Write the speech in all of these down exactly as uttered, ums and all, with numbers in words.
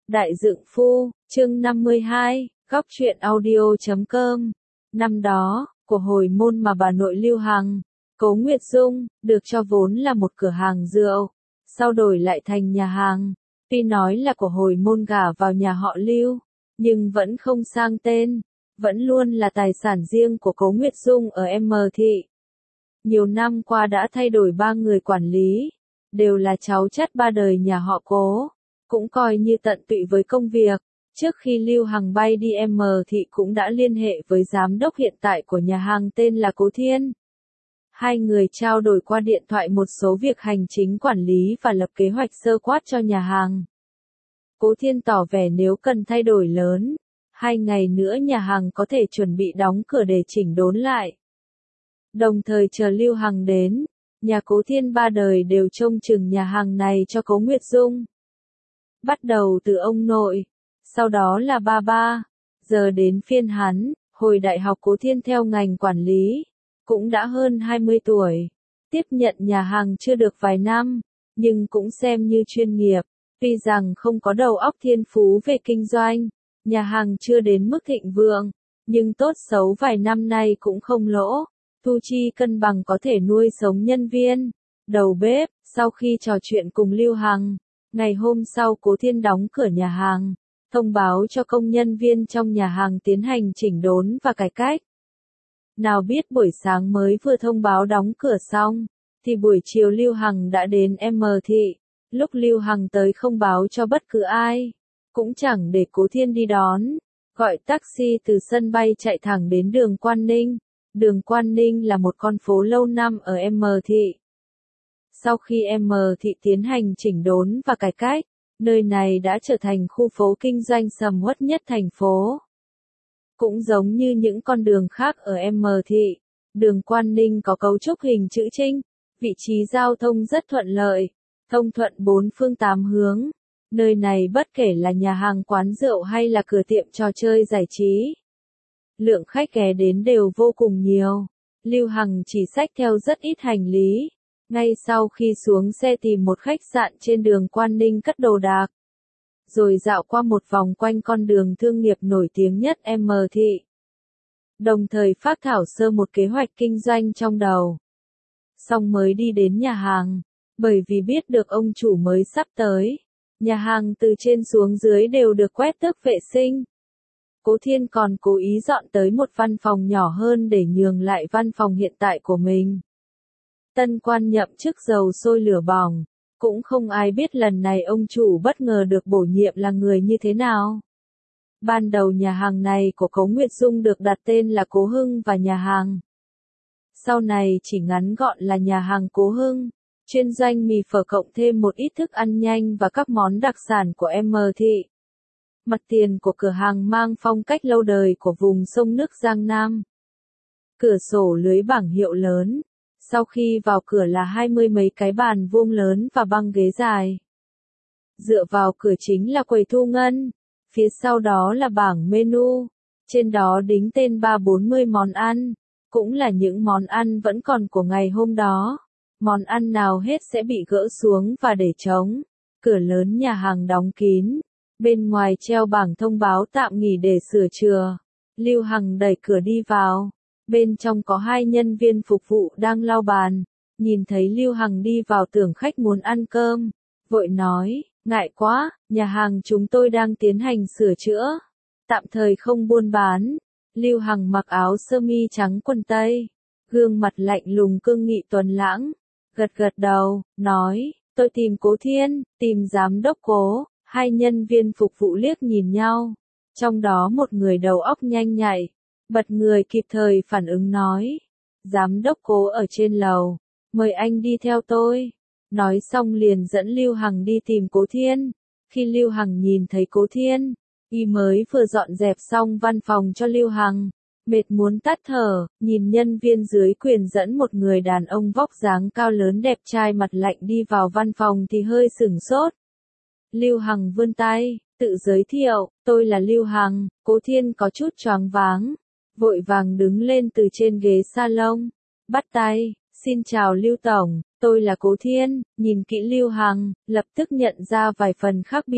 Đại Dượng Phu, chương năm mươi hai, góc truyện audio chấm com. Năm đó, của hồi môn mà bà nội Lưu Hằng, Cố Nguyệt Dung, được cho vốn là một cửa hàng rượu, sau đổi lại thành nhà hàng. Tuy nói là của hồi môn gả vào nhà họ Lưu, nhưng vẫn không sang tên, vẫn luôn là tài sản riêng của Cố Nguyệt Dung ở M Thị. Nhiều năm qua đã thay đổi ba người quản lý, đều là cháu chắt ba đời nhà họ Cố, cũng coi như tận tụy với công việc. Trước khi Lưu Hằng bay đi M Thị cũng đã liên hệ với giám đốc hiện tại của nhà hàng tên là Cố Thiên. Hai người trao đổi qua điện thoại một số việc hành chính quản lý và lập kế hoạch sơ quát cho nhà hàng. Cố Thiên tỏ vẻ nếu cần thay đổi lớn, hai ngày nữa nhà hàng có thể chuẩn bị đóng cửa để chỉnh đốn lại. Đồng thời chờ Lưu Hằng đến, nhà Cố Thiên ba đời đều trông chừng nhà hàng này cho Cố Nguyệt Dung. Bắt đầu từ ông nội, sau đó là ba ba, giờ đến phiên hắn. Hồi đại học Cố Thiên theo ngành quản lý, cũng đã hơn hai mươi tuổi, tiếp nhận nhà hàng chưa được vài năm, nhưng cũng xem như chuyên nghiệp. Tuy rằng không có đầu óc thiên phú về kinh doanh, nhà hàng chưa đến mức thịnh vượng, nhưng tốt xấu vài năm nay cũng không lỗ, thu chi cân bằng có thể nuôi sống nhân viên, đầu bếp. Sau khi trò chuyện cùng Lưu Hằng, ngày hôm sau Cố Thiên đóng cửa nhà hàng, thông báo cho công nhân viên trong nhà hàng tiến hành chỉnh đốn và cải cách. Nào biết buổi sáng mới vừa thông báo đóng cửa xong, thì buổi chiều Lưu Hằng đã đến M Thị. Lúc Lưu Hằng tới không báo cho bất cứ ai, cũng chẳng để Cố Thiên đi đón, gọi taxi từ sân bay chạy thẳng đến đường Quan Ninh. Đường Quan Ninh là một con phố lâu năm ở M Thị. Sau khi M Thị tiến hành chỉnh đốn và cải cách, nơi này đã trở thành khu phố kinh doanh sầm uất nhất thành phố. Cũng giống như những con đường khác ở M Thị, đường Quan Ninh có cấu trúc hình chữ trinh, vị trí giao thông rất thuận lợi, thông thuận bốn phương tám hướng. Nơi này bất kể là nhà hàng quán rượu hay là cửa tiệm trò chơi giải trí, lượng khách ghé đến đều vô cùng nhiều. Lưu Hằng chỉ xách theo rất ít hành lý, ngay sau khi xuống xe tìm một khách sạn trên đường Quan Ninh cất đồ đạc, rồi dạo qua một vòng quanh con đường thương nghiệp nổi tiếng nhất M Thị. Đồng thời phác thảo sơ một kế hoạch kinh doanh trong đầu. Xong mới đi đến nhà hàng, bởi vì biết được ông chủ mới sắp tới, nhà hàng từ trên xuống dưới đều được quét tước vệ sinh. Cố Thiên còn cố ý dọn tới một văn phòng nhỏ hơn để nhường lại văn phòng hiện tại của mình. Tân quan nhậm chức dầu sôi lửa bỏng, cũng không ai biết lần này ông chủ bất ngờ được bổ nhiệm là người như thế nào. Ban đầu nhà hàng này của Cố Nguyệt Dung được đặt tên là Cố Hưng và nhà hàng. Sau này chỉ ngắn gọn là nhà hàng Cố Hưng, chuyên doanh mì phở cộng thêm một ít thức ăn nhanh và các món đặc sản của M Thị. Mặt tiền của cửa hàng mang phong cách lâu đời của vùng sông nước Giang Nam. Cửa sổ lưới bảng hiệu lớn. Sau khi vào cửa là hai mươi mấy cái bàn vuông lớn và băng ghế dài. Dựa vào cửa chính là quầy thu ngân, phía sau đó là bảng menu, trên đó đính tên ba bốn mươi món ăn, cũng là những món ăn vẫn còn của ngày hôm đó. Món ăn nào hết sẽ bị gỡ xuống và để trống. Cửa lớn nhà hàng đóng kín, bên ngoài treo bảng thông báo tạm nghỉ để sửa chữa. Lưu Hằng đẩy cửa đi vào. Bên trong có hai nhân viên phục vụ đang lau bàn, nhìn thấy Lưu Hằng đi vào tưởng khách muốn ăn cơm, vội nói, ngại quá, nhà hàng chúng tôi đang tiến hành sửa chữa, tạm thời không buôn bán. Lưu Hằng mặc áo sơ mi trắng quần tây, gương mặt lạnh lùng cương nghị tuấn lãng, gật gật đầu, nói, tôi tìm Cố Thiên, tìm giám đốc Cố. Hai nhân viên phục vụ liếc nhìn nhau, trong đó một người đầu óc nhanh nhạy, bật người kịp thời phản ứng nói, giám đốc Cố ở trên lầu, mời anh đi theo tôi. Nói xong liền dẫn Lưu Hằng đi tìm Cố Thiên. Khi Lưu Hằng nhìn thấy Cố Thiên, y mới vừa dọn dẹp xong văn phòng cho Lưu Hằng, mệt muốn tắt thở, nhìn nhân viên dưới quyền dẫn một người đàn ông vóc dáng cao lớn đẹp trai mặt lạnh đi vào văn phòng thì hơi sửng sốt. Lưu Hằng vươn tay, tự giới thiệu, tôi là Lưu Hằng. Cố Thiên có chút choáng váng, vội vàng đứng lên từ trên ghế salon, bắt tay, xin chào Lưu Tổng, tôi là Cố Thiên. Nhìn kỹ Lưu Hằng, lập tức nhận ra vài phần khác biệt,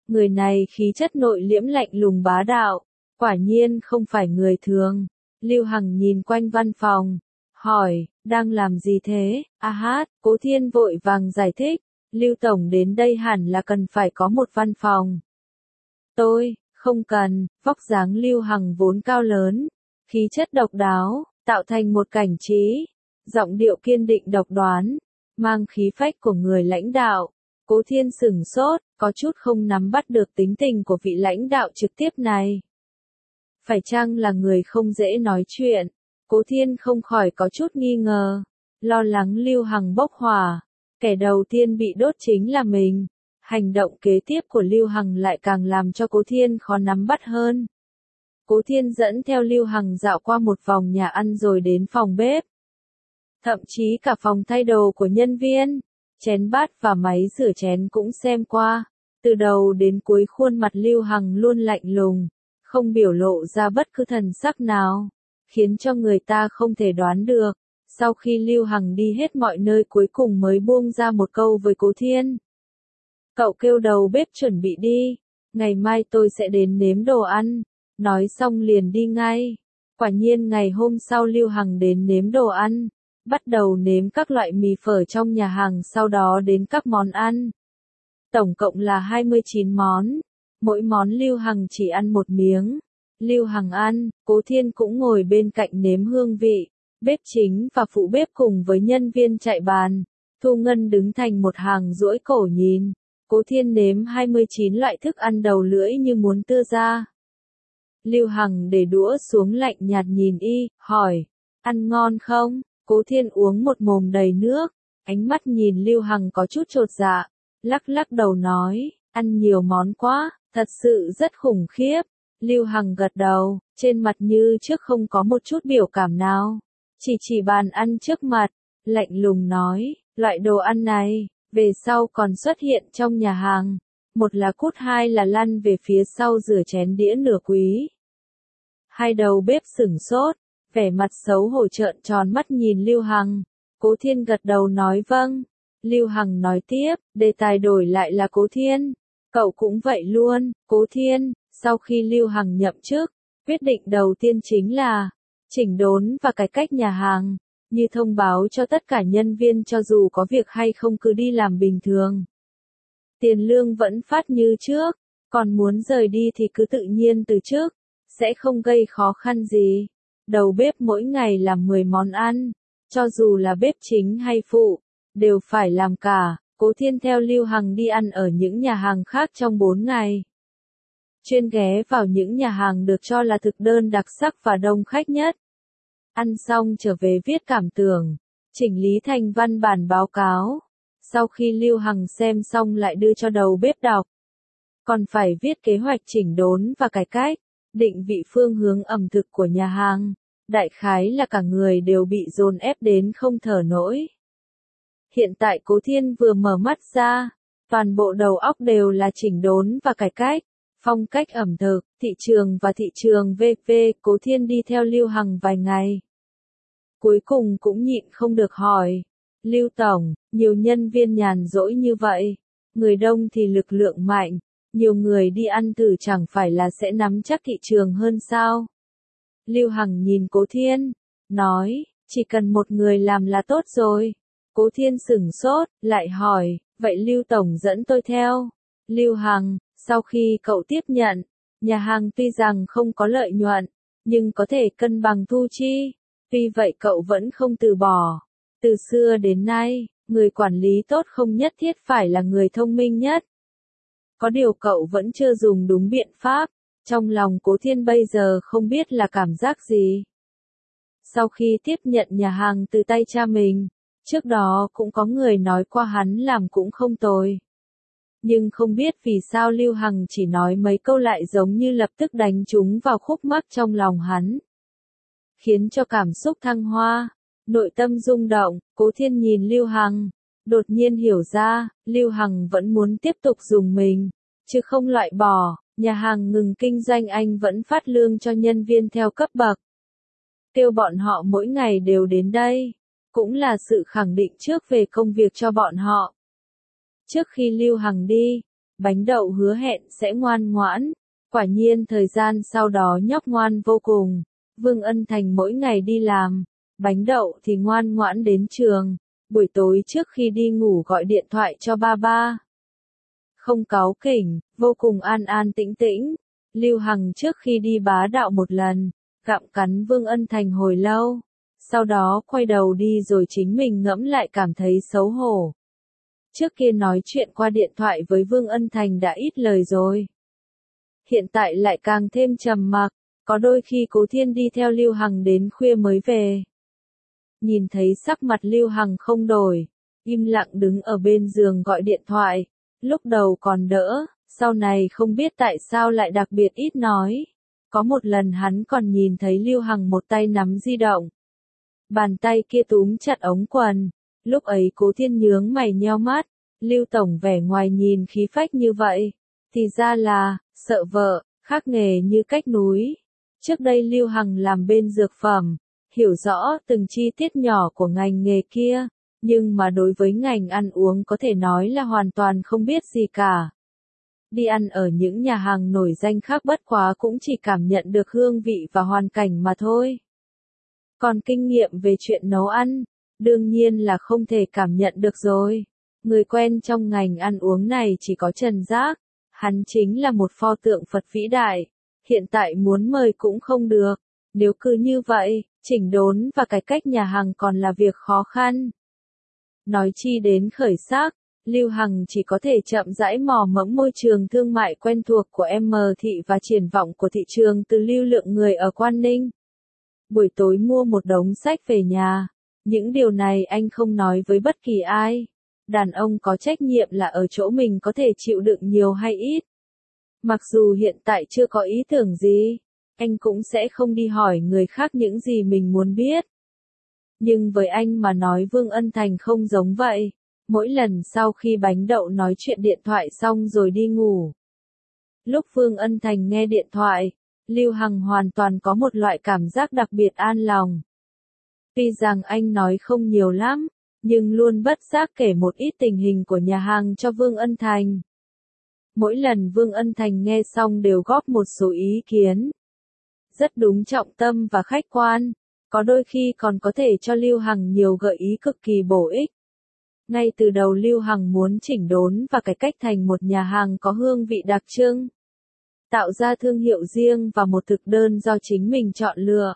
Người này khí chất nội liễm lạnh lùng bá đạo, quả nhiên không phải người thường. Lưu Hằng nhìn quanh văn phòng, hỏi, đang làm gì thế? A hát, Cố Thiên vội vàng giải thích, Lưu Tổng đến đây hẳn là cần phải có một văn phòng. Tôi, không cần, vóc dáng Lưu Hằng vốn cao lớn, khí chất độc đáo, tạo thành một cảnh trí, giọng điệu kiên định độc đoán, mang khí phách của người lãnh đạo. Cố Thiên sửng sốt, có chút không nắm bắt được tính tình của vị lãnh đạo trực tiếp này. Phải chăng là người không dễ nói chuyện? Cố Thiên không khỏi có chút nghi ngờ, lo lắng Lưu Hằng bốc hỏa. Kẻ đầu tiên bị đốt chính là mình. Hành động kế tiếp của Lưu Hằng lại càng làm cho Cố Thiên khó nắm bắt hơn. Cố Thiên dẫn theo Lưu Hằng dạo qua một vòng nhà ăn rồi đến phòng bếp. Thậm chí cả phòng thay đồ của nhân viên, chén bát và máy rửa chén cũng xem qua. Từ đầu đến cuối khuôn mặt Lưu Hằng luôn lạnh lùng, không biểu lộ ra bất cứ thần sắc nào, khiến cho người ta không thể đoán được. Sau khi Lưu Hằng đi hết mọi nơi cuối cùng mới buông ra một câu với Cố Thiên. Cậu kêu đầu bếp chuẩn bị đi, ngày mai tôi sẽ đến nếm đồ ăn. Nói xong liền đi ngay. Quả nhiên ngày hôm sau Lưu Hằng đến nếm đồ ăn, bắt đầu nếm các loại mì phở trong nhà hàng, sau đó đến các món ăn. Tổng cộng là hai mươi chín món, mỗi món Lưu Hằng chỉ ăn một miếng. Lưu Hằng ăn, Cố Thiên cũng ngồi bên cạnh nếm hương vị. Bếp chính và phụ bếp cùng với nhân viên chạy bàn. Thu Ngân đứng thành một hàng duỗi cổ nhìn. Cố Thiên nếm hai mươi chín loại thức ăn đầu lưỡi như muốn tưa ra. Lưu Hằng để đũa xuống lạnh nhạt nhìn y, hỏi, ăn ngon không? Cố Thiên uống một mồm đầy nước, ánh mắt nhìn Lưu Hằng có chút chột dạ, lắc lắc đầu nói, ăn nhiều món quá, thật sự rất khủng khiếp. Lưu Hằng gật đầu, trên mặt như trước không có một chút biểu cảm nào, chỉ chỉ bàn ăn trước mặt, lạnh lùng nói, loại đồ ăn này, về sau còn xuất hiện trong nhà hàng, một là cút hai là lăn về phía sau rửa chén đĩa nửa quý. Hai đầu bếp sửng sốt, vẻ mặt xấu hổ trợn tròn mắt nhìn Lưu Hằng. Cố Thiên gật đầu nói vâng. Lưu Hằng nói tiếp, đề tài đổi lại là Cố Thiên. Cậu cũng vậy luôn, Cố Thiên. Sau khi Lưu Hằng nhậm chức, quyết định đầu tiên chính là chỉnh đốn và cải cách nhà hàng, như thông báo cho tất cả nhân viên cho dù có việc hay không cứ đi làm bình thường. Tiền lương vẫn phát như trước, còn muốn rời đi thì cứ tự nhiên từ chức, sẽ không gây khó khăn gì. Đầu bếp mỗi ngày làm mười món ăn, cho dù là bếp chính hay phụ, đều phải làm cả. Cố Thiên theo Lưu Hằng đi ăn ở những nhà hàng khác trong bốn ngày. Chuyên ghé vào những nhà hàng được cho là thực đơn đặc sắc và đông khách nhất. Ăn xong trở về viết cảm tưởng, chỉnh lý thành văn bản báo cáo. Sau khi Lưu Hằng xem xong lại đưa cho đầu bếp đọc. Còn phải viết kế hoạch chỉnh đốn và cải cách, định vị phương hướng ẩm thực của nhà hàng. Đại khái là cả người đều bị dồn ép đến không thở nổi. Hiện tại Cố Thiên vừa mở mắt ra, toàn bộ đầu óc đều là chỉnh đốn và cải cách, phong cách ẩm thực, thị trường và thị trường vê vê. Cố Thiên đi theo Lưu Hằng vài ngày. Cuối cùng cũng nhịn không được hỏi, Lưu Tổng, nhiều nhân viên nhàn rỗi như vậy, người đông thì lực lượng mạnh, nhiều người đi ăn thử chẳng phải là sẽ nắm chắc thị trường hơn sao? Lưu Hằng nhìn Cố Thiên, nói, chỉ cần một người làm là tốt rồi. Cố Thiên sửng sốt, lại hỏi, vậy Lưu Tổng dẫn tôi theo. Lưu Hằng, sau khi cậu tiếp nhận, nhà hàng tuy rằng không có lợi nhuận, nhưng có thể cân bằng thu chi. Tuy vậy cậu vẫn không từ bỏ. Từ xưa đến nay, người quản lý tốt không nhất thiết phải là người thông minh nhất. Có điều cậu vẫn chưa dùng đúng biện pháp. Trong lòng Cố Thiên bây giờ không biết là cảm giác gì. Sau khi tiếp nhận nhà hàng từ tay cha mình, trước đó cũng có người nói qua hắn làm cũng không tồi. Nhưng không biết vì sao Lưu Hằng chỉ nói mấy câu lại giống như lập tức đánh trúng vào khúc mắc trong lòng hắn. Khiến cho cảm xúc thăng hoa, nội tâm rung động. Cố Thiên nhìn Lưu Hằng, đột nhiên hiểu ra, Lưu Hằng vẫn muốn tiếp tục dùng mình, chứ không loại bỏ. Nhà hàng ngừng kinh doanh anh vẫn phát lương cho nhân viên theo cấp bậc. Kêu bọn họ mỗi ngày đều đến đây, cũng là sự khẳng định trước về công việc cho bọn họ. Trước khi Lưu Hằng đi, Bánh đậu hứa hẹn sẽ ngoan ngoãn. Quả nhiên thời gian sau đó nhóc ngoan vô cùng. Vương Ân Thành mỗi ngày đi làm, bánh đậu thì ngoan ngoãn đến trường. Buổi tối trước khi đi ngủ gọi điện thoại cho ba ba. Không cáu kỉnh, vô cùng an an tĩnh tĩnh. Lưu Hằng trước khi đi bá đạo một lần, gặm cắn Vương Ân Thành hồi lâu. Sau đó quay đầu đi rồi chính mình ngẫm lại cảm thấy xấu hổ. Trước kia nói chuyện qua điện thoại với Vương Ân Thành đã ít lời rồi. Hiện tại lại càng thêm trầm mặc, có đôi khi Cố Thiên đi theo Lưu Hằng đến khuya mới về. Nhìn thấy sắc mặt Lưu Hằng không đổi, im lặng đứng ở bên giường gọi điện thoại, lúc đầu còn đỡ, sau này không biết tại sao lại đặc biệt ít nói. Có một lần hắn còn nhìn thấy Lưu Hằng một tay nắm di động. Bàn tay kia túm chặt ống quần, lúc ấy Cố Thiên nhướng mày nheo mắt, Lưu Tổng vẻ ngoài nhìn khí phách như vậy, thì ra là, sợ vợ, khác nghề như cách núi. Trước đây Lưu Hằng làm bên dược phẩm, hiểu rõ từng chi tiết nhỏ của ngành nghề kia, nhưng mà đối với ngành ăn uống có thể nói là hoàn toàn không biết gì cả. Đi ăn ở những nhà hàng nổi danh khác bất quá cũng chỉ cảm nhận được hương vị và hoàn cảnh mà thôi. Còn kinh nghiệm về chuyện nấu ăn, đương nhiên là không thể cảm nhận được rồi. Người quen trong ngành ăn uống này chỉ có Trần Giác, hắn chính là một pho tượng Phật vĩ đại, hiện tại muốn mời cũng không được. Nếu cứ như vậy, chỉnh đốn và cải cách nhà hàng còn là việc khó khăn. Nói chi đến khởi sắc, Lưu Hằng chỉ có thể chậm rãi mò mẫm môi trường thương mại quen thuộc của em thị và triển vọng của thị trường từ lưu lượng người ở Quan Ninh. Buổi tối mua một đống sách về nhà. Những điều này anh không nói với bất kỳ ai. Đàn ông có trách nhiệm là ở chỗ mình có thể chịu đựng nhiều hay ít. Mặc dù hiện tại chưa có ý tưởng gì, anh cũng sẽ không đi hỏi người khác những gì mình muốn biết. Nhưng với anh mà nói Vương Ân Thành không giống vậy. Mỗi lần sau khi bánh đậu nói chuyện điện thoại xong rồi đi ngủ. Lúc Vương Ân Thành nghe điện thoại, Lưu Hằng hoàn toàn có một loại cảm giác đặc biệt an lòng. Tuy rằng anh nói không nhiều lắm, nhưng luôn bất giác kể một ít tình hình của nhà hàng cho Vương Ân Thành. Mỗi lần Vương Ân Thành nghe xong đều góp một số ý kiến. Rất đúng trọng tâm và khách quan, có đôi khi còn có thể cho Lưu Hằng nhiều gợi ý cực kỳ bổ ích. Ngay từ đầu Lưu Hằng muốn chỉnh đốn và cải cách thành một nhà hàng có hương vị đặc trưng. Tạo ra thương hiệu riêng và một thực đơn do chính mình chọn lựa.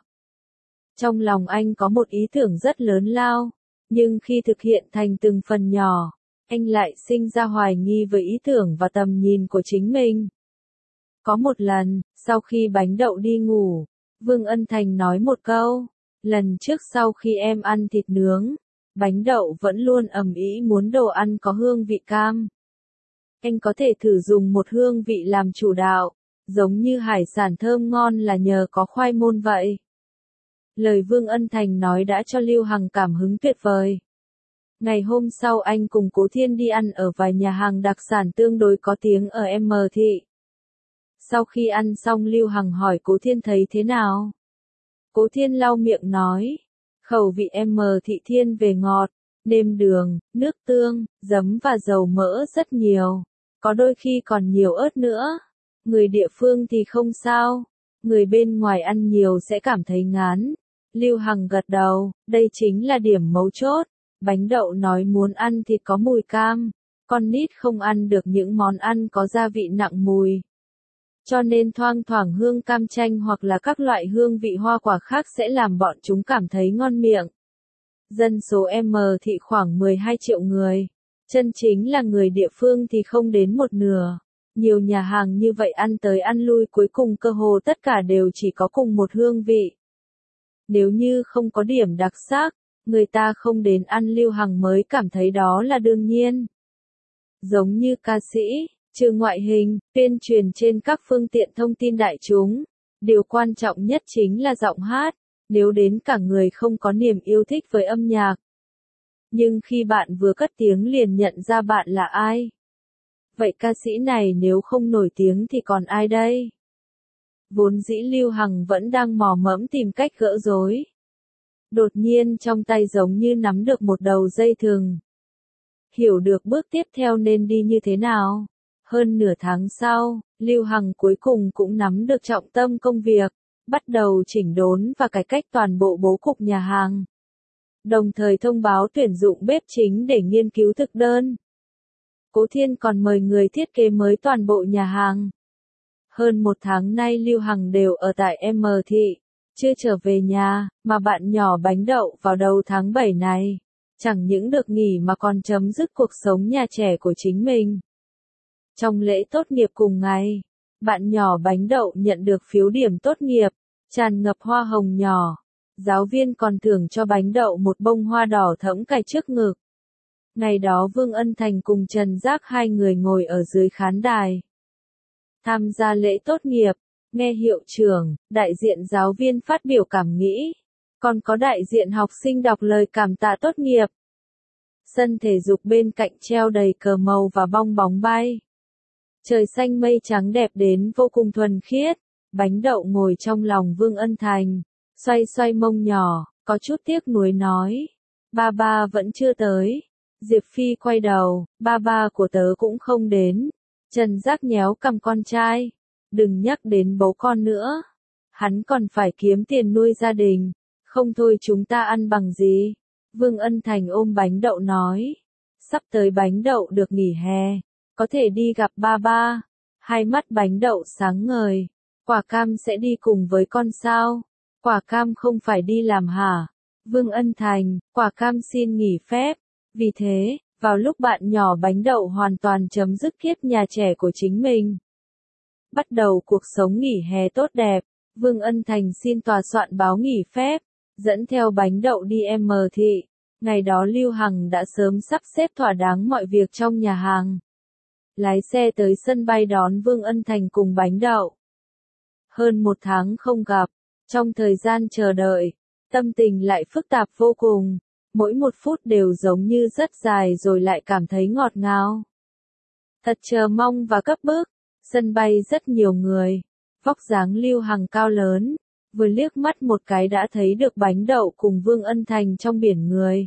Trong lòng anh có một ý tưởng rất lớn lao, nhưng khi thực hiện thành từng phần nhỏ, anh lại sinh ra hoài nghi với ý tưởng và tầm nhìn của chính mình. Có một lần, sau khi bánh đậu đi ngủ, Vương Ân Thành nói một câu, lần trước sau khi em ăn thịt nướng, bánh đậu vẫn luôn ầm ĩ muốn đồ ăn có hương vị cam. Anh có thể thử dùng một hương vị làm chủ đạo, giống như hải sản thơm ngon là nhờ có khoai môn vậy. Lời Vương Ân Thành nói đã cho Lưu Hằng cảm hứng tuyệt vời. Ngày hôm sau anh cùng Cố Thiên đi ăn ở vài nhà hàng đặc sản tương đối có tiếng ở M thị. Sau khi ăn xong Lưu Hằng hỏi Cố Thiên thấy thế nào. Cố Thiên lau miệng nói, khẩu vị M thị thiên về ngọt, nêm đường, nước tương, giấm và dầu mỡ rất nhiều, có đôi khi còn nhiều ớt nữa. Người địa phương thì không sao, người bên ngoài ăn nhiều sẽ cảm thấy ngán. Lưu Hằng gật đầu, đây chính là điểm mấu chốt. Bánh đậu nói muốn ăn thịt có mùi cam, con nít không ăn được những món ăn có gia vị nặng mùi. Cho nên thoang thoảng hương cam chanh hoặc là các loại hương vị hoa quả khác sẽ làm bọn chúng cảm thấy ngon miệng. Dân số M thị khoảng mười hai triệu người, chân chính là người địa phương thì không đến một nửa. Nhiều nhà hàng như vậy ăn tới ăn lui cuối cùng cơ hồ tất cả đều chỉ có cùng một hương vị. Nếu như không có điểm đặc sắc, người ta không đến ăn. Lưu Hằng mới cảm thấy đó là đương nhiên. Giống như ca sĩ, trừ ngoại hình, tuyên truyền trên các phương tiện thông tin đại chúng, điều quan trọng nhất chính là giọng hát, nếu đến cả người không có niềm yêu thích với âm nhạc. Nhưng khi bạn vừa cất tiếng liền nhận ra bạn là ai. Vậy ca sĩ này nếu không nổi tiếng thì còn ai đây? Vốn dĩ Lưu Hằng vẫn đang mò mẫm tìm cách gỡ rối. Đột nhiên trong tay giống như nắm được một đầu dây thừng. Hiểu được bước tiếp theo nên đi như thế nào. Hơn nửa tháng sau, Lưu Hằng cuối cùng cũng nắm được trọng tâm công việc, bắt đầu chỉnh đốn và cải cách toàn bộ bố cục nhà hàng. Đồng thời thông báo tuyển dụng bếp chính để nghiên cứu thực đơn. Cố Thiên còn mời người thiết kế mới toàn bộ nhà hàng. Hơn một tháng nay Lưu Hằng đều ở tại M Thị, chưa trở về nhà, mà bạn nhỏ Bánh Đậu vào đầu tháng bảy này, chẳng những được nghỉ mà còn chấm dứt cuộc sống nhà trẻ của chính mình. Trong lễ tốt nghiệp cùng ngày, bạn nhỏ Bánh Đậu nhận được phiếu điểm tốt nghiệp, tràn ngập hoa hồng nhỏ. Giáo viên còn thưởng cho Bánh Đậu một bông hoa đỏ thẫm cài trước ngực. Ngày đó Vương Ân Thành cùng Trần Giác hai người ngồi ở dưới khán đài. Tham gia lễ tốt nghiệp, nghe hiệu trưởng, đại diện giáo viên phát biểu cảm nghĩ, còn có đại diện học sinh đọc lời cảm tạ tốt nghiệp. Sân thể dục bên cạnh treo đầy cờ màu và bong bóng bay. Trời xanh mây trắng đẹp đến vô cùng thuần khiết. Bánh Đậu ngồi trong lòng Vương Ân Thành, xoay xoay mông nhỏ, có chút tiếc nuối nói. Ba ba vẫn chưa tới. Diệp Phi quay đầu, ba ba của tớ cũng không đến. Trần Giác nhéo cằm con trai. Đừng nhắc đến bố con nữa. Hắn còn phải kiếm tiền nuôi gia đình. Không thôi chúng ta ăn bằng gì? Vương Ân Thành ôm Bánh Đậu nói. Sắp tới Bánh Đậu được nghỉ hè. Có thể đi gặp ba ba. Hai mắt Bánh Đậu sáng ngời. Quả Cam sẽ đi cùng với con sao? Quả Cam không phải đi làm hả? Vương Ân Thành, Quả Cam xin nghỉ phép. Vì thế, vào lúc bạn nhỏ Bánh Đậu hoàn toàn chấm dứt kiếp nhà trẻ của chính mình, bắt đầu cuộc sống nghỉ hè tốt đẹp, Vương Ân Thành xin tòa soạn báo nghỉ phép, dẫn theo Bánh Đậu đi M Thị. Ngày đó Lưu Hằng đã sớm sắp xếp thỏa đáng mọi việc trong nhà hàng. Lái xe tới sân bay đón Vương Ân Thành cùng Bánh Đậu. Hơn một tháng không gặp, trong thời gian chờ đợi, tâm tình lại phức tạp vô cùng. Mỗi một phút đều giống như rất dài rồi lại cảm thấy ngọt ngào. Thật chờ mong và cấp bức. Sân bay rất nhiều người. Vóc dáng Lưu Hằng cao lớn. Vừa liếc mắt một cái đã thấy được Bánh Đậu cùng Vương Ân Thành trong biển người.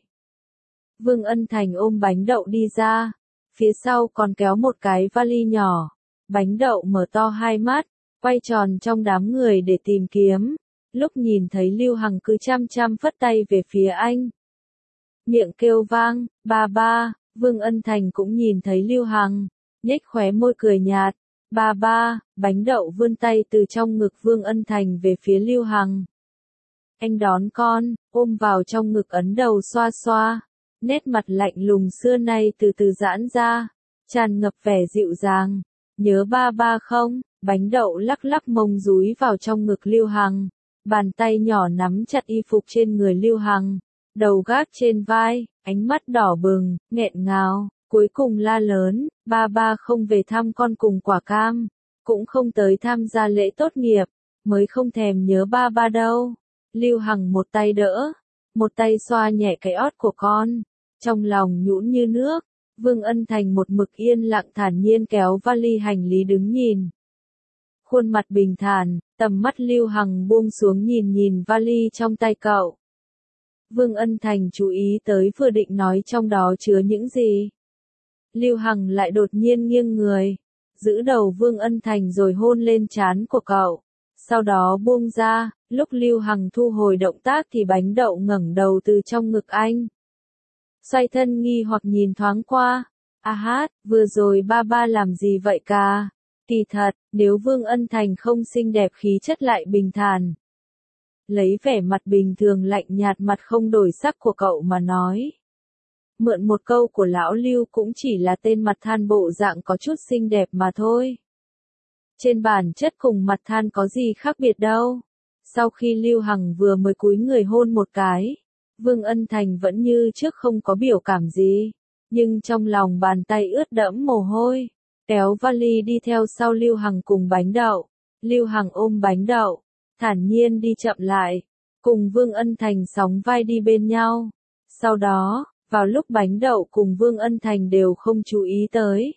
Vương Ân Thành ôm Bánh Đậu đi ra. Phía sau còn kéo một cái vali nhỏ. Bánh Đậu mở to hai mắt, quay tròn trong đám người để tìm kiếm. Lúc nhìn thấy Lưu Hằng cứ chăm chăm phất tay về phía anh. Miệng kêu vang, ba ba. Vương Ân Thành cũng nhìn thấy Lưu Hằng, nhếch khóe môi cười nhạt. Ba ba. Bánh Đậu vươn tay từ trong ngực Vương Ân Thành về phía Lưu Hằng. Anh đón con, ôm vào trong ngực ấn đầu xoa xoa. Nét mặt lạnh lùng xưa nay từ từ giãn ra, tràn ngập vẻ dịu dàng. Nhớ ba ba không? Bánh Đậu lắc lắc mông dúi vào trong ngực Lưu Hằng. Bàn tay nhỏ nắm chặt y phục trên người Lưu Hằng. Đầu gác trên vai, ánh mắt đỏ bừng, nghẹn ngào, cuối cùng la lớn, ba ba không về thăm con cùng Quả Cam, cũng không tới tham gia lễ tốt nghiệp, mới không thèm nhớ ba ba đâu. Lưu Hằng một tay đỡ, một tay xoa nhẹ cái ót của con, trong lòng nhũn như nước. Vương Ân Thành một mực yên lặng thản nhiên kéo vali hành lý đứng nhìn. Khuôn mặt bình thản, tầm mắt Lưu Hằng buông xuống nhìn nhìn vali trong tay cậu. Vương Ân Thành chú ý tới vừa định nói trong đó chứa những gì. Lưu Hằng lại đột nhiên nghiêng người, giữ đầu Vương Ân Thành rồi hôn lên trán của cậu. Sau đó buông ra, lúc Lưu Hằng thu hồi động tác thì Bánh Đậu ngẩng đầu từ trong ngực anh. Xoay thân nghi hoặc nhìn thoáng qua. A hát, vừa rồi ba ba làm gì vậy ca? Kỳ thật, nếu Vương Ân Thành không xinh đẹp khí chất lại bình thản. Lấy vẻ mặt bình thường lạnh nhạt mặt không đổi sắc của cậu mà nói. Mượn một câu của lão Lưu cũng chỉ là tên mặt than bộ dạng có chút xinh đẹp mà thôi. Trên bản chất cùng mặt than có gì khác biệt đâu. Sau khi Lưu Hằng vừa mới cúi người hôn một cái, Vương Ân Thành vẫn như trước không có biểu cảm gì, nhưng trong lòng bàn tay ướt đẫm mồ hôi, kéo vali đi theo sau Lưu Hằng cùng Bánh Đậu. Lưu Hằng ôm Bánh Đậu, thản nhiên đi chậm lại, cùng Vương Ân Thành sóng vai đi bên nhau. Sau đó, vào lúc Bánh Đậu cùng Vương Ân Thành đều không chú ý tới,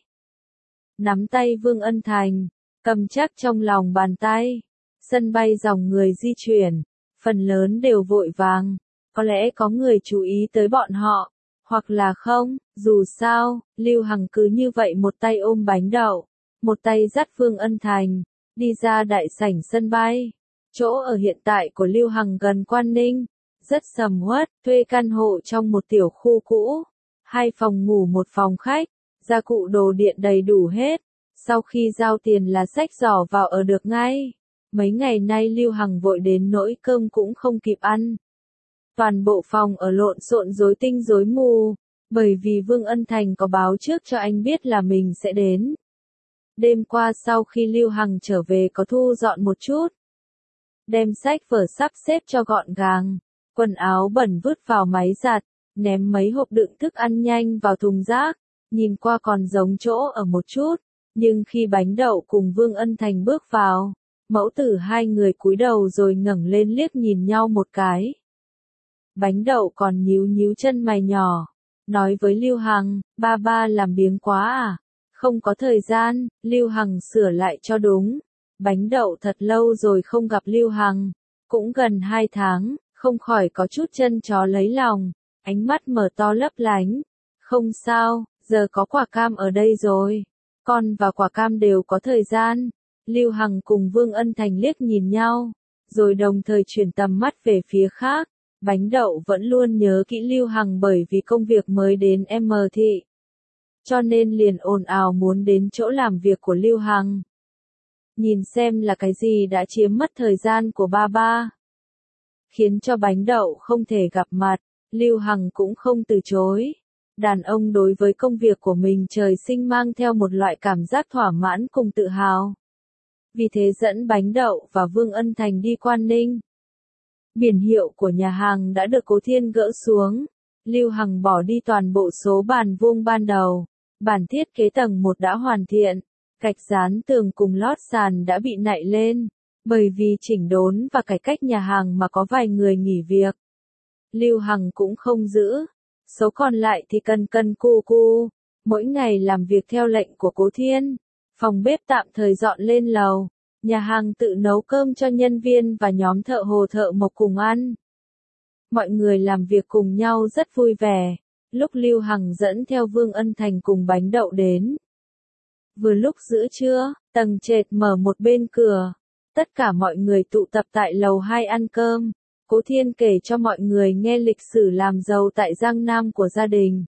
nắm tay Vương Ân Thành, cầm chắc trong lòng bàn tay. Sân bay dòng người di chuyển, phần lớn đều vội vàng, có lẽ có người chú ý tới bọn họ, hoặc là không, dù sao, Lưu Hằng cứ như vậy một tay ôm Bánh Đậu, một tay dắt Vương Ân Thành, đi ra đại sảnh sân bay. Chỗ ở hiện tại của Lưu Hằng gần Quan Ninh, rất sầm uất, thuê căn hộ trong một tiểu khu cũ, hai phòng ngủ một phòng khách, gia cụ đồ điện đầy đủ hết. Sau khi giao tiền là xách giỏ vào ở được ngay. Mấy ngày nay Lưu Hằng vội đến nỗi cơm cũng không kịp ăn. Toàn bộ phòng ở lộn xộn rối tinh rối mù, bởi vì Vương Ân Thành có báo trước cho anh biết là mình sẽ đến. Đêm qua sau khi Lưu Hằng trở về có thu dọn một chút, đem sách vở sắp xếp cho gọn gàng, quần áo bẩn vứt vào máy giặt, ném mấy hộp đựng thức ăn nhanh vào thùng rác, nhìn qua còn giống chỗ ở một chút, nhưng khi Bánh Đậu cùng Vương Ân Thành bước vào, mẫu tử hai người cúi đầu rồi ngẩng lên liếc nhìn nhau một cái. Bánh Đậu còn nhíu nhíu chân mày nhỏ, nói với Lưu Hằng, ba ba làm biếng quá à, không có thời gian. Lưu Hằng sửa lại cho đúng. Bánh Đậu thật lâu rồi không gặp Lưu Hằng, cũng gần hai tháng, không khỏi có chút chân chó lấy lòng, ánh mắt mở to lấp lánh. Không sao, giờ có quả cam ở đây rồi, con và quả cam đều có thời gian. Lưu Hằng cùng Vương Ân Thành liếc nhìn nhau, rồi đồng thời chuyển tầm mắt về phía khác. Bánh Đậu vẫn luôn nhớ kỹ Lưu Hằng bởi vì công việc mới đến M thị, cho nên liền ồn ào muốn đến chỗ làm việc của Lưu Hằng. Nhìn xem là cái gì đã chiếm mất thời gian của ba ba, khiến cho Bánh Đậu không thể gặp mặt. Lưu Hằng cũng không từ chối. Đàn ông đối với công việc của mình trời sinh mang theo một loại cảm giác thỏa mãn cùng tự hào. Vì thế dẫn Bánh Đậu và Vương Ân Thành đi Quan Ninh. Biển hiệu của nhà hàng đã được Cố Thiên gỡ xuống. Lưu Hằng bỏ đi toàn bộ số bàn vuông ban đầu. Bản thiết kế tầng một đã hoàn thiện. Gạch dán tường cùng lót sàn đã bị nạy lên. Bởi vì chỉnh đốn và cải cách nhà hàng mà có vài người nghỉ việc. Lưu Hằng cũng không giữ. Số còn lại thì cần cân cu cu. Mỗi ngày làm việc theo lệnh của Cố Thiên. Phòng bếp tạm thời dọn lên lầu. Nhà hàng tự nấu cơm cho nhân viên và nhóm thợ hồ thợ mộc cùng ăn. Mọi người làm việc cùng nhau rất vui vẻ. Lúc Lưu Hằng dẫn theo Vương Ân Thành cùng Bánh Đậu đến. Vừa lúc giữa trưa, tầng trệt mở một bên cửa. Tất cả mọi người tụ tập tại lầu hai ăn cơm. Cố Thiên kể cho mọi người nghe lịch sử làm giàu tại Giang Nam của gia đình.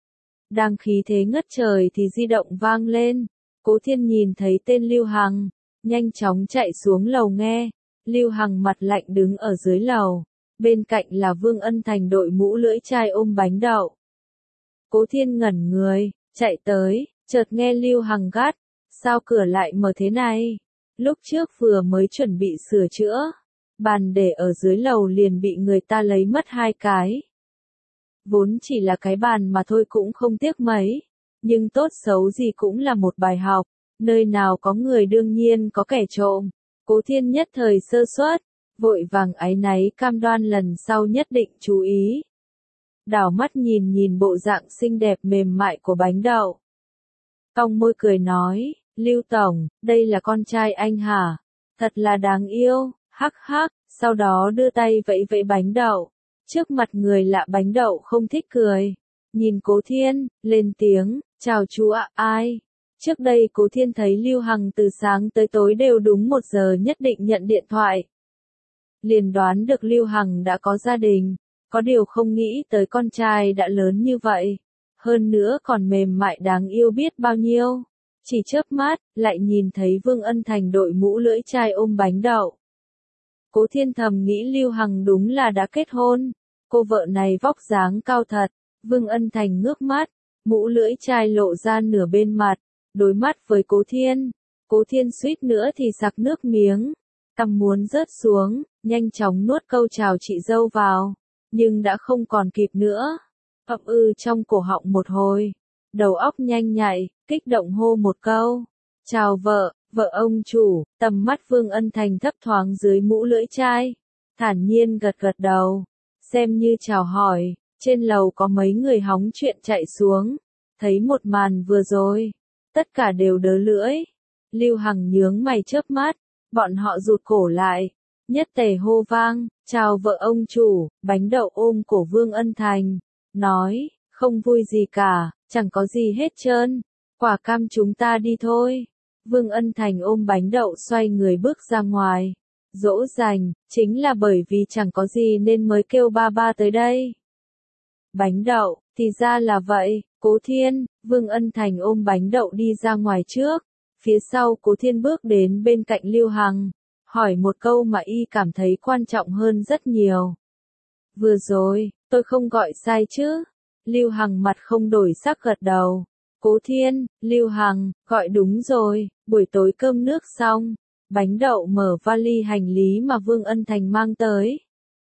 Đang khí thế ngất trời thì di động vang lên. Cố Thiên nhìn thấy tên Lưu Hằng, nhanh chóng chạy xuống lầu nghe. Lưu Hằng mặt lạnh đứng ở dưới lầu. Bên cạnh là Vương Ân Thành đội mũ lưỡi chai ôm Bánh Đậu. Cố Thiên ngẩn người, chạy tới, chợt nghe Lưu Hằng gắt. Sao cửa lại mở thế này? Lúc trước vừa mới chuẩn bị sửa chữa. Bàn để ở dưới lầu liền bị người ta lấy mất hai cái. Vốn chỉ là cái bàn mà thôi cũng không tiếc mấy. Nhưng tốt xấu gì cũng là một bài học. Nơi nào có người đương nhiên có kẻ trộm. Cố Thiên nhất thời sơ suất, vội vàng áy náy cam đoan lần sau nhất định chú ý. Đảo mắt nhìn nhìn bộ dạng xinh đẹp mềm mại của Bánh Đậu. Cong môi cười nói, Lưu Tổng, đây là con trai anh hả? Thật là đáng yêu, hắc hắc, sau đó đưa tay vẫy vẫy Bánh Đậu. Trước mặt người lạ Bánh Đậu không thích cười. Nhìn Cố Thiên, lên tiếng, chào chú ạ, ai? Trước đây Cố Thiên thấy Lưu Hằng từ sáng tới tối đều đúng một giờ nhất định nhận điện thoại. Liền đoán được Lưu Hằng đã có gia đình, có điều không nghĩ tới con trai đã lớn như vậy. Hơn nữa còn mềm mại đáng yêu biết bao nhiêu. Chỉ chớp mắt, lại nhìn thấy Vương Ân Thành đội mũ lưỡi chai ôm Bánh Đậu. Cố Thiên thầm nghĩ Lưu Hằng đúng là đã kết hôn. Cô vợ này vóc dáng cao thật. Vương Ân Thành ngước mắt, mũ lưỡi chai lộ ra nửa bên mặt, đối mắt với Cố Thiên. Cố Thiên suýt nữa thì sặc nước miếng, cằm muốn rớt xuống, nhanh chóng nuốt câu chào chị dâu vào, nhưng đã không còn kịp nữa. Ậm ư trong cổ họng một hồi, đầu óc nhanh nhạy, kích động hô một câu. Chào vợ, vợ ông chủ. Tầm mắt Vương Ân Thành thấp thoáng dưới mũ lưỡi chai, thản nhiên gật gật đầu, xem như chào hỏi. Trên lầu có mấy người hóng chuyện chạy xuống, thấy một màn vừa rồi, tất cả đều đớ lưỡi. Lưu Hằng nhướng mày chớp mắt, bọn họ rụt cổ lại, nhất tề hô vang, chào vợ ông chủ. Bánh Đậu ôm cổ Vương Ân Thành, nói, không vui gì cả, chẳng có gì hết trơn, quả cam chúng ta đi thôi. Vương Ân Thành ôm bánh đậu xoay người bước ra ngoài. Dỗ dành, chính là bởi vì chẳng có gì nên mới kêu ba ba tới đây. Bánh đậu, thì ra là vậy, Cố Thiên. Vương Ân Thành ôm bánh đậu đi ra ngoài trước. Phía sau Cố Thiên bước đến bên cạnh Lưu Hằng, hỏi một câu mà y cảm thấy quan trọng hơn rất nhiều. Vừa rồi, tôi không gọi sai chứ? Lưu Hằng mặt không đổi sắc gật đầu. Cố Thiên, Lưu Hằng, gọi đúng rồi. Buổi tối cơm nước xong, bánh đậu mở vali hành lý mà Vương Ân Thành mang tới.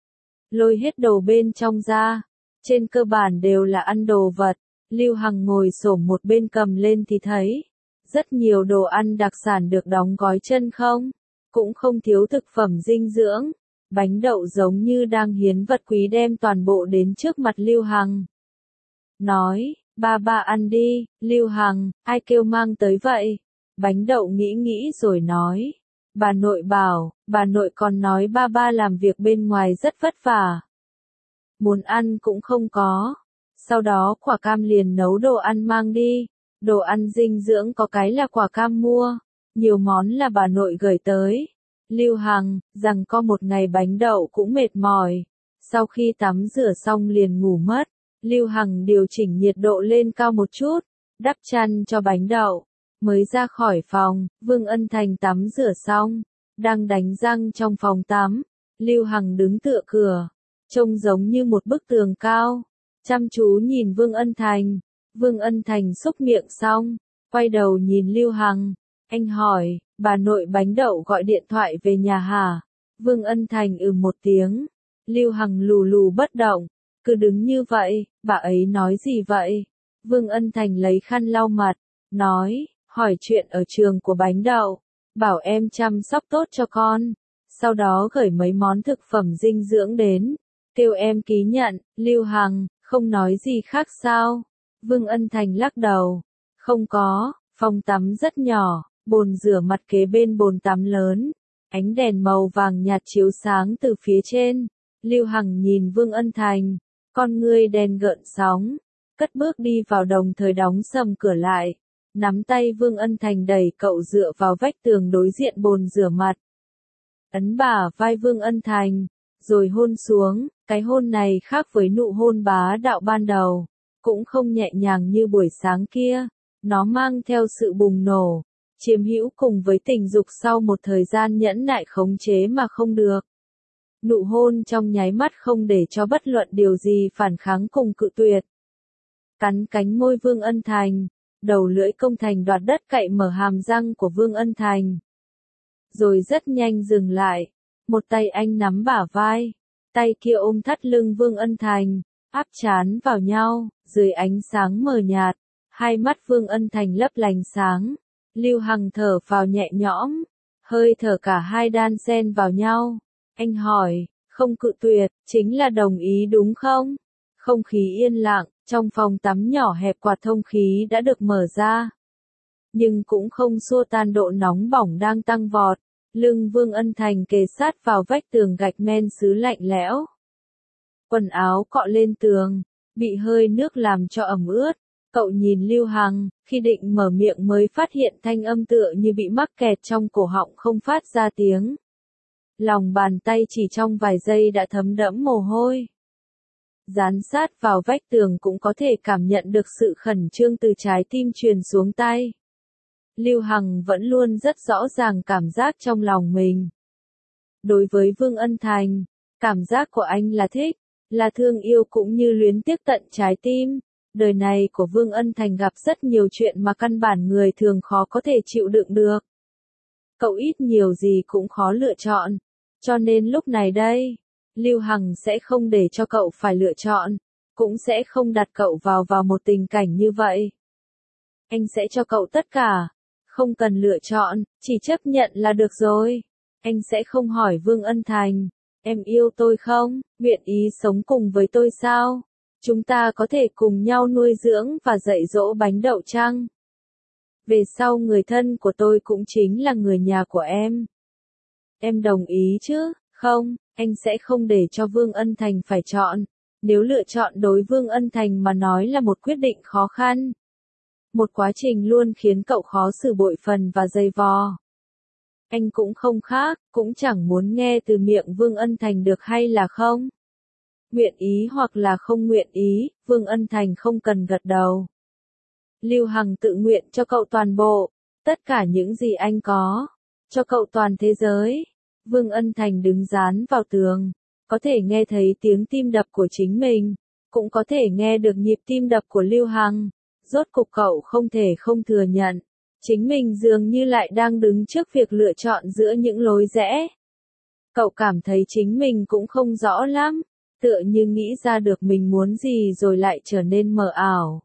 Lôi hết đồ bên trong ra. Trên cơ bản đều là ăn đồ vật. Lưu Hằng ngồi xổm một bên cầm lên thì thấy rất nhiều đồ ăn đặc sản được đóng gói chân không, cũng không thiếu thực phẩm dinh dưỡng. Bánh đậu giống như đang hiến vật quý đem toàn bộ đến trước mặt Lưu Hằng. Nói, ba ba ăn đi. Lưu Hằng, ai kêu mang tới vậy? Bánh đậu nghĩ nghĩ rồi nói, bà nội bảo, bà nội còn nói ba ba làm việc bên ngoài rất vất vả. Muốn ăn cũng không có. Sau đó quả cam liền nấu đồ ăn mang đi. Đồ ăn dinh dưỡng có cái là quả cam mua, nhiều món là bà nội gửi tới. Lưu Hằng, rằng có một ngày bánh đậu cũng mệt mỏi. Sau khi tắm rửa xong liền ngủ mất. Lưu Hằng điều chỉnh nhiệt độ lên cao một chút, đắp chăn cho bánh đậu. Mới ra khỏi phòng, Vương Ân Thành tắm rửa xong, đang đánh răng trong phòng tắm. Lưu Hằng đứng tựa cửa, trông giống như một bức tường cao, chăm chú nhìn Vương Ân Thành. Vương Ân Thành xúc miệng xong, quay đầu nhìn Lưu Hằng. Anh hỏi, bà nội bánh đậu gọi điện thoại về nhà hả? Vương Ân Thành ừ một tiếng. Lưu Hằng lù lù bất động, cứ đứng như vậy, bà ấy nói gì vậy? Vương Ân Thành lấy khăn lau mặt, nói, hỏi chuyện ở trường của bánh đậu, bảo em chăm sóc tốt cho con. Sau đó gửi mấy món thực phẩm dinh dưỡng đến, kêu em ký nhận. Lưu Hằng, không nói gì khác sao? Vương Ân Thành lắc đầu, không có. Phòng tắm rất nhỏ, bồn rửa mặt kế bên bồn tắm lớn, ánh đèn màu vàng nhạt chiếu sáng từ phía trên. Lưu Hằng nhìn Vương Ân Thành, con ngươi đen gợn sóng, cất bước đi vào đồng thời đóng sầm cửa lại, nắm tay Vương Ân Thành đẩy cậu dựa vào vách tường đối diện bồn rửa mặt. Ấn bả vai Vương Ân Thành, rồi hôn xuống. Cái hôn này khác với nụ hôn bá đạo ban đầu, cũng không nhẹ nhàng như buổi sáng kia. Nó mang theo sự bùng nổ, chiếm hữu cùng với tình dục sau một thời gian nhẫn nại khống chế mà không được. Nụ hôn trong nháy mắt không để cho bất luận điều gì phản kháng cùng cự tuyệt. Cắn cánh môi Vương Ân Thành, đầu lưỡi công thành đoạt đất cậy mở hàm răng của Vương Ân Thành. Rồi rất nhanh dừng lại, một tay anh nắm bả vai, tay kia ôm thắt lưng Vương Ân Thành, áp trán vào nhau, dưới ánh sáng mờ nhạt. Hai mắt Vương Ân Thành lấp lánh sáng. Lưu Hằng thở phào nhẹ nhõm, hơi thở cả hai đan xen vào nhau. Anh hỏi, không cự tuyệt, chính là đồng ý đúng không? Không khí yên lặng, trong phòng tắm nhỏ hẹp quạt thông khí đã được mở ra. Nhưng cũng không xua tan độ nóng bỏng đang tăng vọt. Lưng Vương Ân Thành kề sát vào vách tường gạch men sứ lạnh lẽo. Quần áo cọ lên tường, bị hơi nước làm cho ẩm ướt. Cậu nhìn Lưu Hằng, khi định mở miệng mới phát hiện thanh âm tựa như bị mắc kẹt trong cổ họng không phát ra tiếng. Lòng bàn tay chỉ trong vài giây đã thấm đẫm mồ hôi. Dán sát vào vách tường cũng có thể cảm nhận được sự khẩn trương từ trái tim truyền xuống tay. Lưu Hằng vẫn luôn rất rõ ràng cảm giác trong lòng mình. Đối với Vương Ân Thành, cảm giác của anh là thích, là thương yêu cũng như luyến tiếc tận trái tim. Đời này của Vương Ân Thành gặp rất nhiều chuyện mà căn bản người thường khó có thể chịu đựng được. Cậu ít nhiều gì cũng khó lựa chọn. Cho nên lúc này đây, Lưu Hằng sẽ không để cho cậu phải lựa chọn, cũng sẽ không đặt cậu vào vào một tình cảnh như vậy. Anh sẽ cho cậu tất cả, không cần lựa chọn, chỉ chấp nhận là được rồi. Anh sẽ không hỏi Vương Ân Thành, em yêu tôi không, nguyện ý sống cùng với tôi sao? Chúng ta có thể cùng nhau nuôi dưỡng và dạy dỗ bánh đậu chăng? Về sau người thân của tôi cũng chính là người nhà của em. Em đồng ý chứ? Không, anh sẽ không để cho Vương Ân Thành phải chọn. Nếu lựa chọn đối Vương Ân Thành mà nói là một quyết định khó khăn. Một quá trình luôn khiến cậu khó xử bội phần và dày vò. Anh cũng không khác, cũng chẳng muốn nghe từ miệng Vương Ân Thành được hay là không. Nguyện ý hoặc là không nguyện ý, Vương Ân Thành không cần gật đầu. Lưu Hằng tự nguyện cho cậu toàn bộ, tất cả những gì anh có, cho cậu toàn thế giới. Vương Ân Thành đứng dán vào tường, có thể nghe thấy tiếng tim đập của chính mình, cũng có thể nghe được nhịp tim đập của Lưu Hằng. Rốt cục cậu không thể không thừa nhận, chính mình dường như lại đang đứng trước việc lựa chọn giữa những lối rẽ. Cậu cảm thấy chính mình cũng không rõ lắm, tựa như nghĩ ra được mình muốn gì rồi lại trở nên mờ ảo.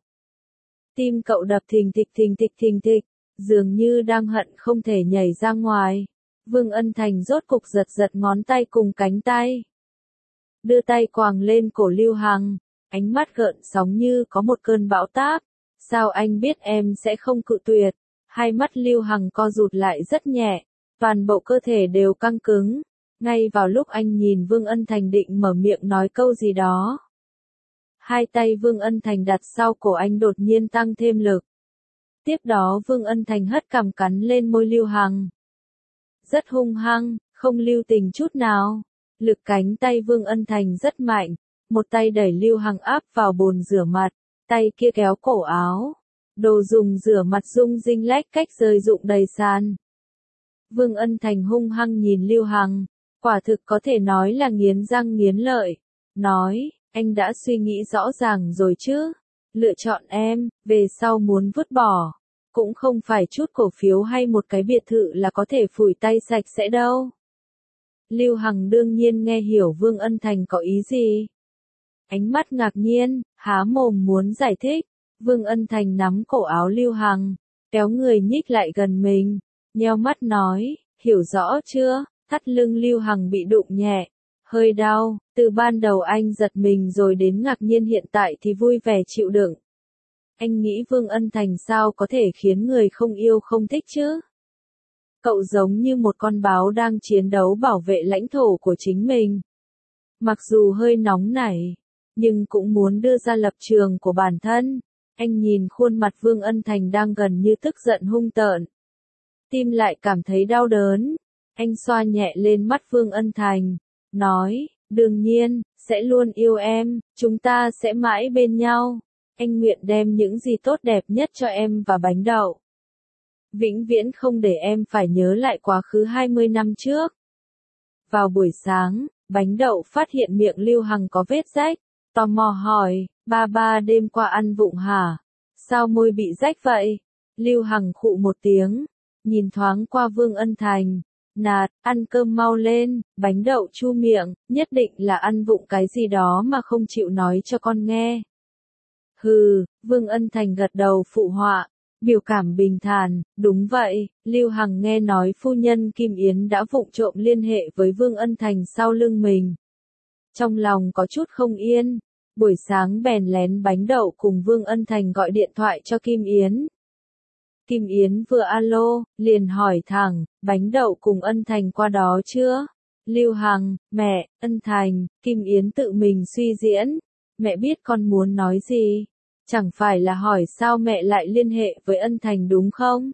Tim cậu đập thình thịch thình thịch thình thịch, dường như đang hận không thể nhảy ra ngoài. Vương Ân Thành rốt cục giật giật ngón tay cùng cánh tay. Đưa tay quàng lên cổ Lưu Hằng, ánh mắt gợn sóng như có một cơn bão táp. Sao anh biết em sẽ không cự tuyệt? Hai mắt Lưu Hằng co rụt lại rất nhẹ, toàn bộ cơ thể đều căng cứng. Ngay vào lúc anh nhìn Vương Ân Thành định mở miệng nói câu gì đó, hai tay Vương Ân Thành đặt sau cổ anh đột nhiên tăng thêm lực. Tiếp đó Vương Ân Thành hất cằm cắn lên môi Lưu Hằng. Rất hung hăng, không lưu tình chút nào. Lực cánh tay Vương Ân Thành rất mạnh, một tay đẩy Lưu Hằng áp vào bồn rửa mặt, tay kia kéo cổ áo. Đồ dùng rửa mặt rung rinh lách cách rơi rụng đầy sàn. Vương Ân Thành hung hăng nhìn Lưu Hằng, quả thực có thể nói là nghiến răng nghiến lợi. Nói, anh đã suy nghĩ rõ ràng rồi chứ. Lựa chọn em, về sau muốn vứt bỏ. Cũng không phải chút cổ phiếu hay một cái biệt thự là có thể phủi tay sạch sẽ đâu. Lưu Hằng đương nhiên nghe hiểu Vương Ân Thành có ý gì. Ánh mắt ngạc nhiên, há mồm muốn giải thích. Vương Ân Thành nắm cổ áo Lưu Hằng, kéo người nhích lại gần mình, nheo mắt nói, hiểu rõ chưa? Thắt lưng Lưu Hằng bị đụng nhẹ, hơi đau, từ ban đầu anh giật mình rồi đến ngạc nhiên, hiện tại thì vui vẻ chịu đựng. Anh nghĩ Vương Ân Thành sao có thể khiến người không yêu không thích chứ? Cậu giống như một con báo đang chiến đấu bảo vệ lãnh thổ của chính mình. Mặc dù hơi nóng nảy, nhưng cũng muốn đưa ra lập trường của bản thân. Anh nhìn khuôn mặt Vương Ân Thành đang gần như tức giận hung tợn. Tim lại cảm thấy đau đớn. Anh xoa nhẹ lên mắt Vương Ân Thành, nói, đương nhiên, sẽ luôn yêu em, chúng ta sẽ mãi bên nhau. Anh nguyện đem những gì tốt đẹp nhất cho em và bánh đậu. Vĩnh viễn không để em phải nhớ lại quá khứ hai mươi năm trước. Vào buổi sáng, bánh đậu phát hiện miệng Lưu Hằng có vết rách, tò mò hỏi, ba ba đêm qua ăn vụng hả? Sao môi bị rách vậy? Lưu Hằng khụ một tiếng, nhìn thoáng qua Vương Ân Thành, nạt, ăn cơm mau lên. Bánh đậu chu miệng, nhất định là ăn vụng cái gì đó mà không chịu nói cho con nghe. Hừ, Vương Ân Thành gật đầu phụ họa, biểu cảm bình thản, đúng vậy. Lưu Hằng nghe nói phu nhân Kim Yến đã vụng trộm liên hệ với Vương Ân Thành sau lưng mình. Trong lòng có chút không yên, buổi sáng bèn lén bánh đậu cùng Vương Ân Thành gọi điện thoại cho Kim Yến. Kim Yến vừa alo, liền hỏi thẳng, bánh đậu cùng Ân Thành qua đó chưa? Lưu Hằng, mẹ, Ân Thành, Kim Yến tự mình suy diễn. Mẹ biết con muốn nói gì, chẳng phải là hỏi sao mẹ lại liên hệ với Ân Thành đúng không?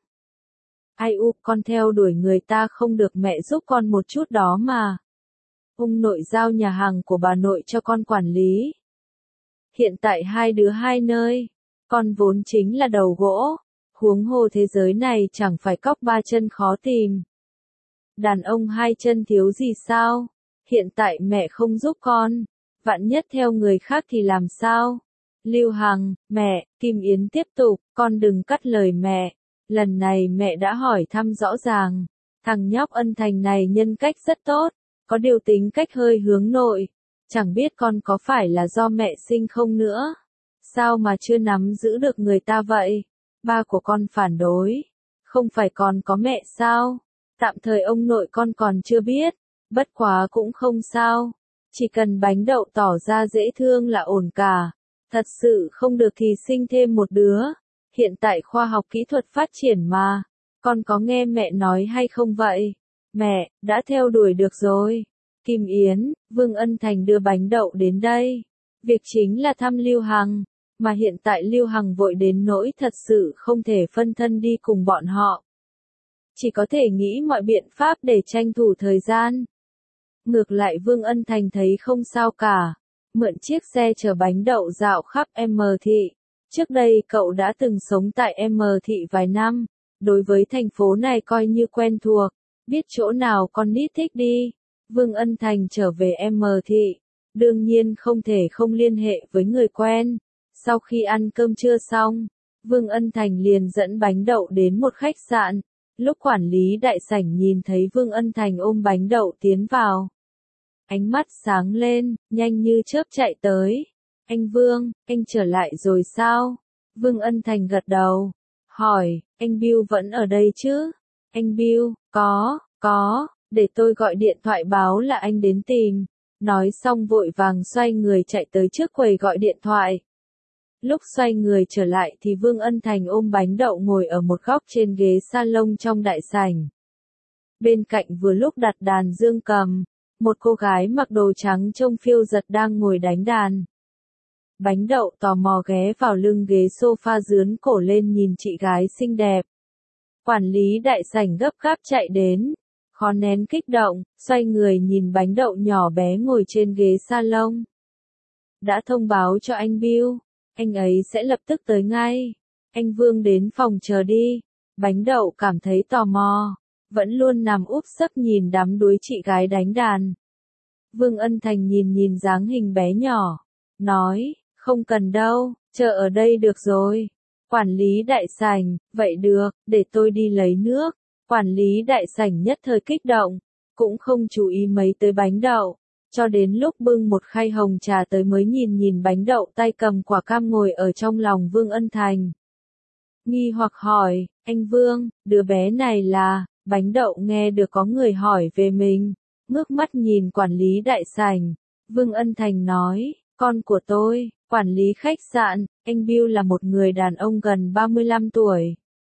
Ai u, con theo đuổi người ta không được, mẹ giúp con một chút đó mà. Ông nội giao nhà hàng của bà nội cho con quản lý. Hiện tại hai đứa hai nơi, con vốn chính là đầu gỗ, huống hồ thế giới này chẳng phải cóc ba chân khó tìm. Đàn ông hai chân thiếu gì sao? Hiện tại mẹ không giúp con, vạn nhất theo người khác thì làm sao? Lưu Hằng, mẹ, Kim Yến tiếp tục, con đừng cắt lời mẹ. Lần này mẹ đã hỏi thăm rõ ràng, thằng nhóc Ân Thành này nhân cách rất tốt, có điều tính cách hơi hướng nội. Chẳng biết con có phải là do mẹ sinh không nữa? Sao mà chưa nắm giữ được người ta vậy? Ba của con phản đối. Không phải còn có mẹ sao? Tạm thời ông nội con còn chưa biết. Bất quá cũng không sao. Chỉ cần bánh đậu tỏ ra dễ thương là ổn cả. Thật sự không được thì sinh thêm một đứa. Hiện tại khoa học kỹ thuật phát triển mà. Con có nghe mẹ nói hay không vậy? Mẹ, đã theo đuổi được rồi. Kim Yến, Vương Ân Thành đưa bánh đậu đến đây. Việc chính là thăm Lưu Hằng. Mà hiện tại Lưu Hằng vội đến nỗi thật sự không thể phân thân đi cùng bọn họ. Chỉ có thể nghĩ mọi biện pháp để tranh thủ thời gian. Ngược lại Vương Ân Thành thấy không sao cả. Mượn chiếc xe chở bánh đậu dạo khắp M Thị. Trước đây cậu đã từng sống tại M Thị vài năm. Đối với thành phố này coi như quen thuộc. Biết chỗ nào con nít thích đi. Vương Ân Thành trở về M Thị. Đương nhiên không thể không liên hệ với người quen. Sau khi ăn cơm trưa xong, Vương Ân Thành liền dẫn bánh đậu đến một khách sạn. Lúc quản lý đại sảnh nhìn thấy Vương Ân Thành ôm bánh đậu tiến vào. Ánh mắt sáng lên, nhanh như chớp chạy tới. Anh Vương, anh trở lại rồi sao? Vương Ân Thành gật đầu. Hỏi, anh Bill vẫn ở đây chứ? Anh Bill, có, có, để tôi gọi điện thoại báo là anh đến tìm. Nói xong vội vàng xoay người chạy tới trước quầy gọi điện thoại. Lúc xoay người trở lại thì Vương Ân Thành ôm bánh đậu ngồi ở một góc trên ghế salon trong đại sảnh. Bên cạnh vừa lúc đặt đàn dương cầm, một cô gái mặc đồ trắng trông phiêu giật đang ngồi đánh đàn. Bánh đậu tò mò ghé vào lưng ghế sofa dướn cổ lên nhìn chị gái xinh đẹp. Quản lý đại sảnh gấp gáp chạy đến, khó nén kích động, xoay người nhìn bánh đậu nhỏ bé ngồi trên ghế salon. Đã thông báo cho anh Bill. Anh ấy sẽ lập tức tới ngay. Anh Vương đến phòng chờ đi. Bánh đậu cảm thấy tò mò. Vẫn luôn nằm úp sấp nhìn đám đuối chị gái đánh đàn. Vương Ân Thành nhìn nhìn dáng hình bé nhỏ. Nói, không cần đâu, chờ ở đây được rồi. Quản lý đại sảnh, vậy được, để tôi đi lấy nước. Quản lý đại sảnh nhất thời kích động. Cũng không chú ý mấy tới bánh đậu. Cho đến lúc bưng một khay hồng trà tới mới nhìn nhìn bánh đậu tay cầm quả cam ngồi ở trong lòng Vương Ân Thành. Nghi hoặc hỏi, anh Vương, đứa bé này là, bánh đậu nghe được có người hỏi về mình, ngước mắt nhìn quản lý đại sảnh. Vương Ân Thành nói, con của tôi, quản lý khách sạn, anh Bill là một người đàn ông gần ba mươi lăm tuổi.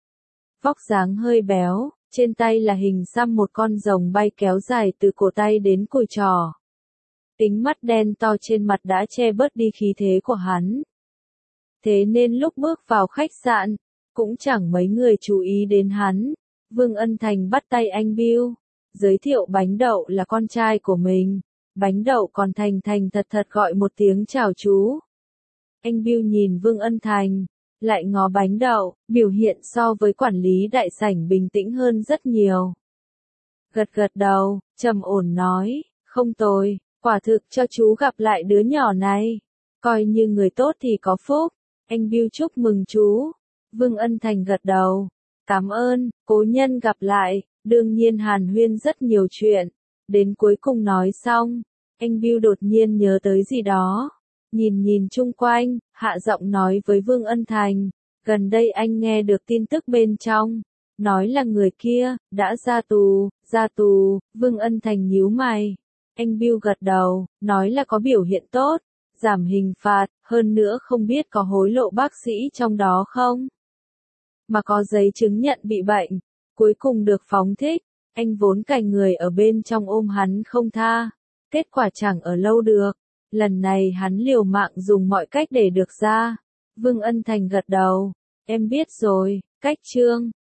Vóc dáng hơi béo, trên tay là hình xăm một con rồng bay kéo dài từ cổ tay đến cùi trỏ. Tính mắt đen to trên mặt đã che bớt đi khí thế của hắn. Thế nên lúc bước vào khách sạn, cũng chẳng mấy người chú ý đến hắn. Vương Ân Thành bắt tay anh Bill, giới thiệu bánh đậu là con trai của mình. Bánh đậu còn thành thành thật thật gọi một tiếng chào chú. Anh Bill nhìn Vương Ân Thành, lại ngó bánh đậu, biểu hiện so với quản lý đại sảnh bình tĩnh hơn rất nhiều. Gật gật đầu, trầm ổn nói, không tồi. Quả thực cho chú gặp lại đứa nhỏ này. Coi như người tốt thì có phúc. Anh Bill chúc mừng chú. Vương Ân Thành gật đầu. Cảm ơn, cố nhân gặp lại. Đương nhiên hàn huyên rất nhiều chuyện. Đến cuối cùng nói xong. Anh Bill đột nhiên nhớ tới gì đó. Nhìn nhìn chung quanh, hạ giọng nói với Vương Ân Thành. Gần đây anh nghe được tin tức bên trong. Nói là người kia, đã ra tù, ra tù. Vương Ân Thành nhíu mày. Anh Bill gật đầu, nói là có biểu hiện tốt, giảm hình phạt, hơn nữa không biết có hối lộ bác sĩ trong đó không. Mà có giấy chứng nhận bị bệnh, cuối cùng được phóng thích, anh vốn cài người ở bên trong ôm hắn không tha, kết quả chẳng ở lâu được, lần này hắn liều mạng dùng mọi cách để được ra. Vương Ân Thành gật đầu, em biết rồi, cách trương.